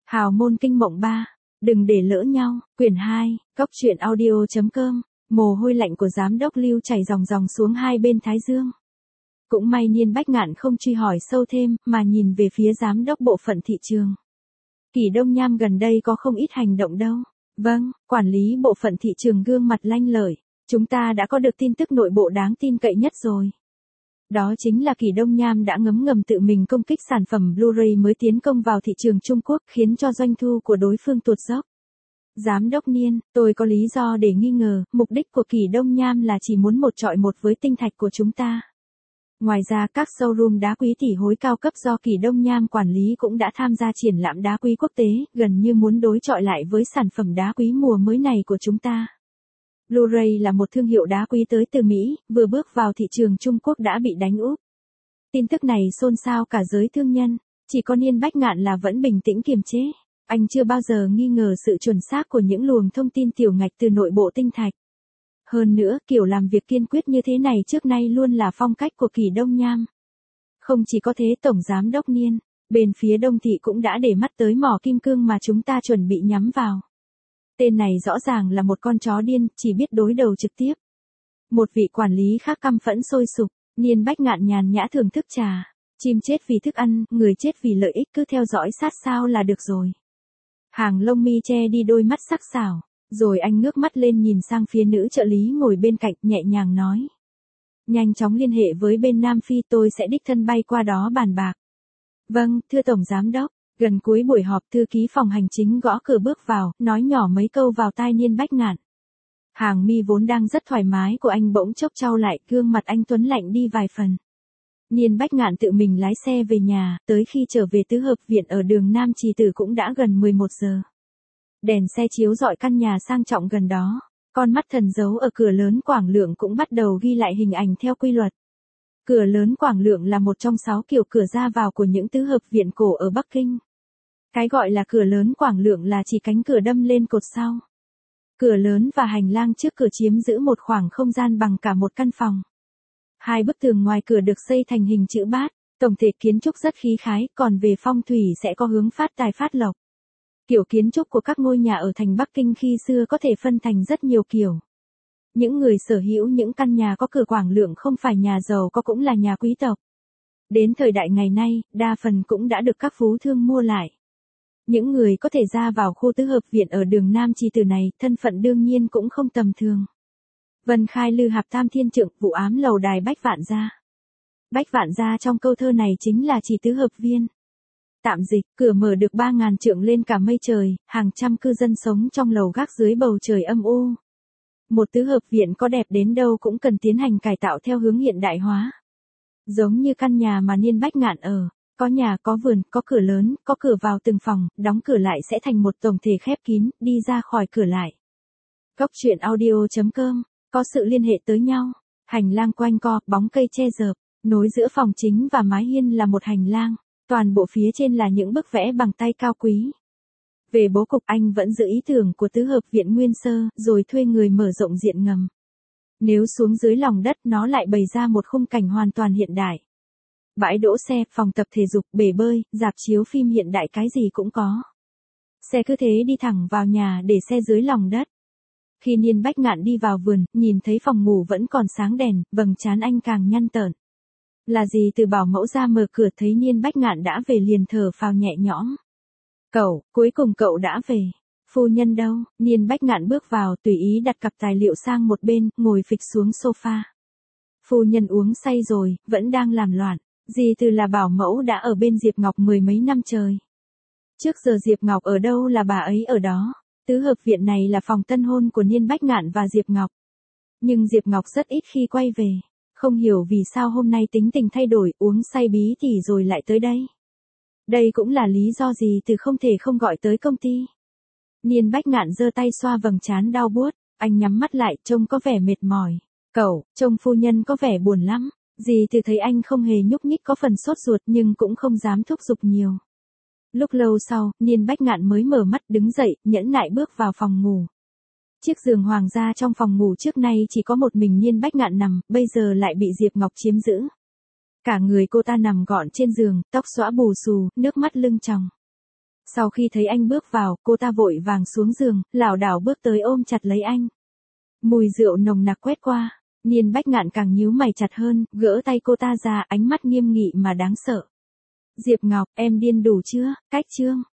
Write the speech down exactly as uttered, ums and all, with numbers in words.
Hào môn kinh mộng ba. Đừng để lỡ nhau. Quyển hai. Cốc truyện audio chấm com. Mồ hôi lạnh của giám đốc Lưu chảy ròng ròng xuống hai bên thái dương. Cũng may Niên Bách Ngạn không truy hỏi sâu thêm, mà nhìn về phía giám đốc bộ phận thị trường. Kỷ Đông Nham gần đây có không ít hành động đâu. Vâng, quản lý bộ phận thị trường gương mặt lanh lợi. Chúng ta đã có được tin tức nội bộ đáng tin cậy nhất rồi. Đó chính là Kỷ Đông Nham đã ngấm ngầm tự mình công kích sản phẩm Blu-ray mới tiến công vào thị trường Trung Quốc, khiến cho doanh thu của đối phương tuột dốc. Giám đốc Niên, tôi có lý do để nghi ngờ, mục đích của Kỷ Đông Nham là chỉ muốn một chọi một với tinh thạch của chúng ta. Ngoài ra các showroom đá quý tỷ hối cao cấp do Kỷ Đông Nham quản lý cũng đã tham gia triển lãm đá quý quốc tế, gần như muốn đối chọi lại với sản phẩm đá quý mùa mới này của chúng ta. Blu-ray là một thương hiệu đá quý tới từ Mỹ, vừa bước vào thị trường Trung Quốc đã bị đánh úp. Tin tức này xôn xao cả giới thương nhân, chỉ có Niên Bách Ngạn là vẫn bình tĩnh kiềm chế. Anh chưa bao giờ nghi ngờ sự chuẩn xác của những luồng thông tin tiểu ngạch từ nội bộ tinh thạch. Hơn nữa, kiểu làm việc kiên quyết như thế này trước nay luôn là phong cách của Kỷ Đông Nham. Không chỉ có thế, Tổng Giám đốc Niên, bên phía Đông Thị cũng đã để mắt tới mỏ kim cương mà chúng ta chuẩn bị nhắm vào. Tên này rõ ràng là một con chó điên, chỉ biết đối đầu trực tiếp. Một vị quản lý khác căm phẫn sôi sục, Niên Bách Ngạn nhàn nhã thưởng thức trà. Chim chết vì thức ăn, người chết vì lợi ích, cứ theo dõi sát sao là được rồi. Hàng lông mi che đi đôi mắt sắc sảo, rồi anh ngước mắt lên nhìn sang phía nữ trợ lý ngồi bên cạnh, nhẹ nhàng nói. Nhanh chóng liên hệ với bên Nam Phi, tôi sẽ đích thân bay qua đó bàn bạc. Vâng, thưa Tổng Giám đốc. Gần cuối buổi họp, thư ký phòng hành chính gõ cửa bước vào, nói nhỏ mấy câu vào tai Niên Bách Ngạn. Hàng mi vốn đang rất thoải mái của anh bỗng chốc chau lại, gương mặt anh tuấn lạnh đi vài phần. Niên Bách Ngạn tự mình lái xe về nhà, tới khi trở về tứ hợp viện ở đường Nam Trì Tử cũng đã gần mười một giờ. Đèn xe chiếu rọi căn nhà sang trọng gần đó, con mắt thần dấu ở cửa lớn Quảng Lượng cũng bắt đầu ghi lại hình ảnh theo quy luật. Cửa lớn Quảng Lượng là một trong sáu kiểu cửa ra vào của những tứ hợp viện cổ ở Bắc Kinh. Cái gọi là cửa lớn Quảng Lượng là chỉ cánh cửa đâm lên cột sau. Cửa lớn và hành lang trước cửa chiếm giữ một khoảng không gian bằng cả một căn phòng. Hai bức tường ngoài cửa được xây thành hình chữ bát, tổng thể kiến trúc rất khí khái, còn về phong thủy sẽ có hướng phát tài phát lộc. Kiểu kiến trúc của các ngôi nhà ở thành Bắc Kinh khi xưa có thể phân thành rất nhiều kiểu. Những người sở hữu những căn nhà có cửa Quảng Lượng không phải nhà giàu có cũng là nhà quý tộc. Đến thời đại ngày nay, đa phần cũng đã được các phú thương mua lại. Những người có thể ra vào khu tứ hợp viện ở đường Nam Trì Tử này, thân phận đương nhiên cũng không tầm thường. Vân Khai Lư Hạp Tam Thiên Trượng, vụ ám lầu đài Bách Vạn Gia. Bách Vạn Gia trong câu thơ này chính là chỉ tứ hợp viên. Tạm dịch, cửa mở được ba ngàn trượng lên cả mây trời, hàng trăm cư dân sống trong lầu gác dưới bầu trời âm u. Một tứ hợp viện có đẹp đến đâu cũng cần tiến hành cải tạo theo hướng hiện đại hóa. Giống như căn nhà mà Niên Bách Ngạn ở, có nhà, có vườn, có cửa lớn, có cửa vào từng phòng, đóng cửa lại sẽ thành một tổng thể khép kín, đi ra khỏi cửa lại. Cốc truyện audio chấm com, có sự liên hệ tới nhau. Hành lang quanh co, bóng cây che rợp, nối giữa phòng chính và mái hiên là một hành lang, toàn bộ phía trên là những bức vẽ bằng tay cao quý. Về bố cục, anh vẫn giữ ý tưởng của tứ hợp viện nguyên sơ, rồi thuê người mở rộng diện ngầm. Nếu xuống dưới lòng đất, nó lại bày ra một khung cảnh hoàn toàn hiện đại. Bãi đỗ xe, phòng tập thể dục, bể bơi, rạp chiếu phim hiện đại, cái gì cũng có. Xe cứ thế đi thẳng vào nhà, để xe dưới lòng đất. Khi Niên Bách Ngạn đi vào vườn, nhìn thấy phòng ngủ vẫn còn sáng đèn, vầng trán anh càng nhăn tởn. Là gì từ bảo mẫu ra mở cửa thấy Niên Bách Ngạn đã về liền thở phào nhẹ nhõm. Cậu, cuối cùng cậu đã về. Phu nhân đâu? Niên Bách Ngạn bước vào, tùy ý đặt cặp tài liệu sang một bên, ngồi phịch xuống sofa. Phu nhân uống say rồi, vẫn đang làm loạn. Dì từ là bảo mẫu đã ở bên Diệp Ngọc mười mấy năm trời. Trước giờ Diệp Ngọc ở đâu là bà ấy ở đó. Tứ hợp viện này là phòng tân hôn của Niên Bách Ngạn và Diệp Ngọc. Nhưng Diệp Ngọc rất ít khi quay về. Không hiểu vì sao hôm nay tính tình thay đổi, uống say bí tỉ rồi lại tới đây. Đây cũng là lý do gì từ không thể không gọi tới công ty. Niên Bách Ngạn giơ tay xoa vầng trán đau buốt, anh nhắm mắt lại, trông có vẻ mệt mỏi. Cậu, trông phu nhân có vẻ buồn lắm. Dì từ thấy anh không hề nhúc nhích, có phần sốt ruột nhưng cũng không dám thúc giục nhiều. Lúc lâu sau, Niên Bách Ngạn mới mở mắt, đứng dậy, nhẫn nại bước vào phòng ngủ. Chiếc giường hoàng gia trong phòng ngủ trước nay chỉ có một mình Niên Bách Ngạn nằm, bây giờ lại bị Diệp Ngọc chiếm giữ. Cả người cô ta nằm gọn trên giường, tóc xõa bù xù, nước mắt lưng tròng. Sau khi thấy anh bước vào, cô ta vội vàng xuống giường, lảo đảo bước tới ôm chặt lấy anh. Mùi rượu nồng nặc quét qua, Niên Bách Ngạn càng nhíu mày chặt hơn, gỡ tay cô ta ra, ánh mắt nghiêm nghị mà đáng sợ. Diệp Ngọc, em điên đủ chưa, cách chương.